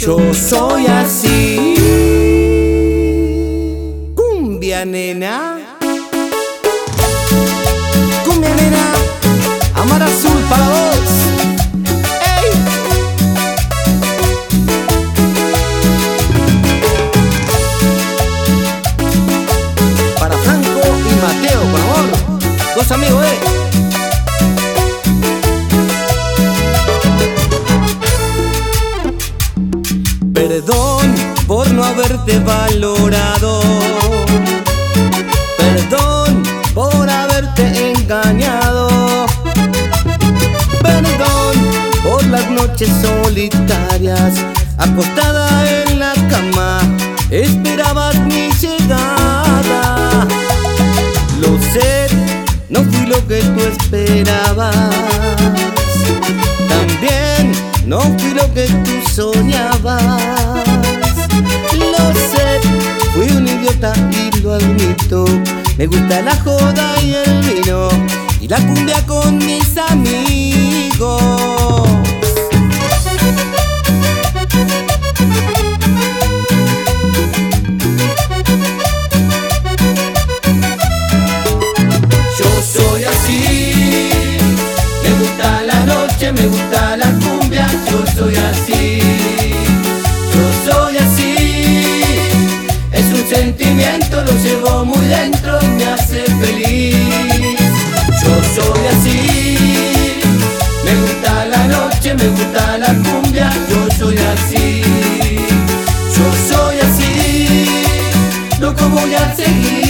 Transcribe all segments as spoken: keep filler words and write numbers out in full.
Yo soy así. Cumbia, nena. Cumbia, nena. Amar Azul para vos. ¡Ey! Para Franco y Mateo, por amor. Dos amigos, eh. Perdón por no haberte valorado. Perdón por haberte engañado. Perdón por las noches solitarias, acostada en la cama, esperabas mi llegada. Lo sé, no fui lo que tú esperabas. También no fui lo que tú soñabas. Lo sé, fui un idiota y lo admito. Me gusta la joda y el vino y la cumbia con mis amigos. Yo soy así, me gusta la noche, me gusta la cumbia. Yo soy así, yo soy así. Es un sentimiento, lo llevo muy dentro y me hace feliz. Yo soy así, me gusta la noche, me gusta la cumbia. Yo soy así, yo soy así. Loco voy a seguir.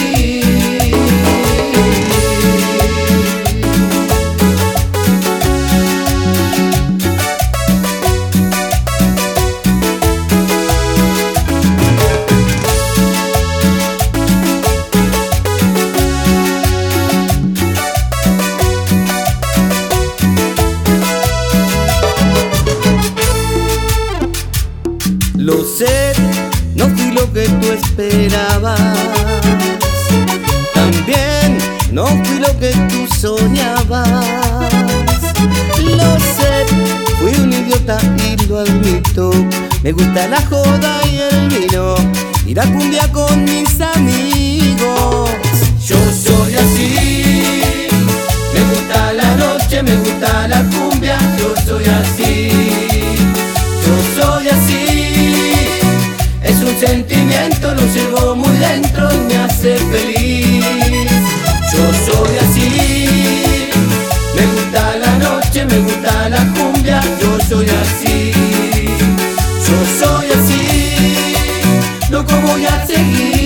Lo sé, no fui lo que tú esperabas. También no fui lo que tú soñabas. Lo sé, fui un idiota y lo admito. Me gusta la joda y el vino y la cumbia con mis amigos. Yo soy así, me gusta la noche, me gusta la cumbia. Yo soy así, yo soy así. Es un sentimiento, lo llevo muy dentro y me hace feliz. Yo soy así, me gusta la noche, me gusta la cumbia. Yo soy así, yo soy así. Loco voy a seguir.